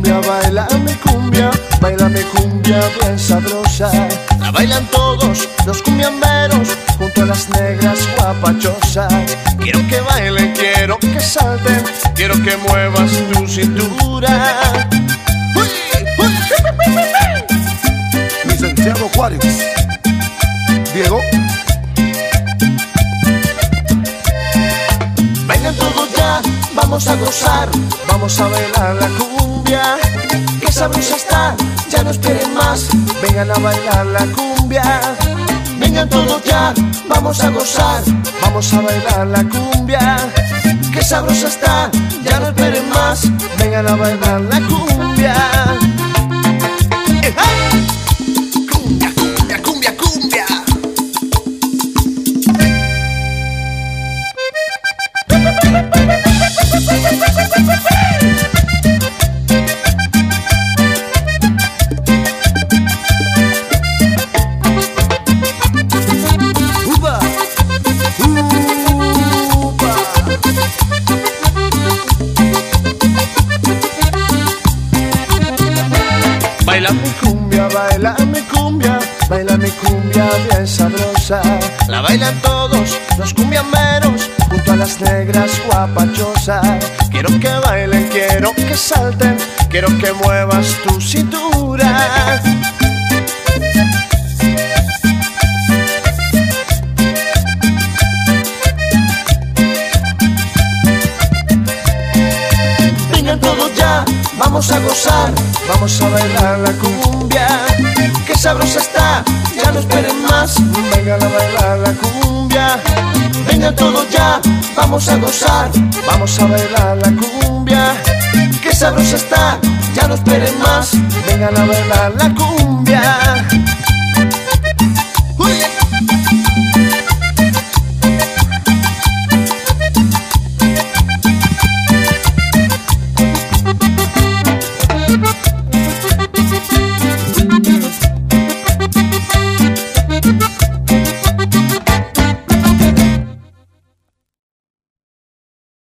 baila mi cumbia bien sabrosa. La bailan todos los cumbiamberos junto a las negras guapachosas. Quiero que bailen, quiero que salten, quiero que muevas tu cintura. ¡Uy! ¡Uy! Licenciado Juárez, Diego. Bailan todos ya, vamos a gozar, vamos a bailar la cumbia. Qué sabrosa está, ya no esperen más, vengan a bailar la cumbia. Vengan todos ya, vamos a gozar, vamos a bailar la cumbia. Qué sabrosa está, ya no esperen más, vengan a bailar la cumbia. Cumbia, cumbia, cumbia, cumbia. Baila mi cumbia, baila mi cumbia, baila mi cumbia bien sabrosa. La bailan todos los cumbiameros junto a las negras guapachosas. Quiero que bailen, quiero que salten, quiero que muevas tu cintura. Vengan todos ya, vamos a gozar, vamos a bailar la cumbia. Qué sabrosa está, ya no esperen más, vengan a bailar la cumbia. Vengan todos ya, vamos a gozar, vamos a bailar la cumbia. Qué sabrosa está, ya no esperen más, vengan a bailar la cumbia.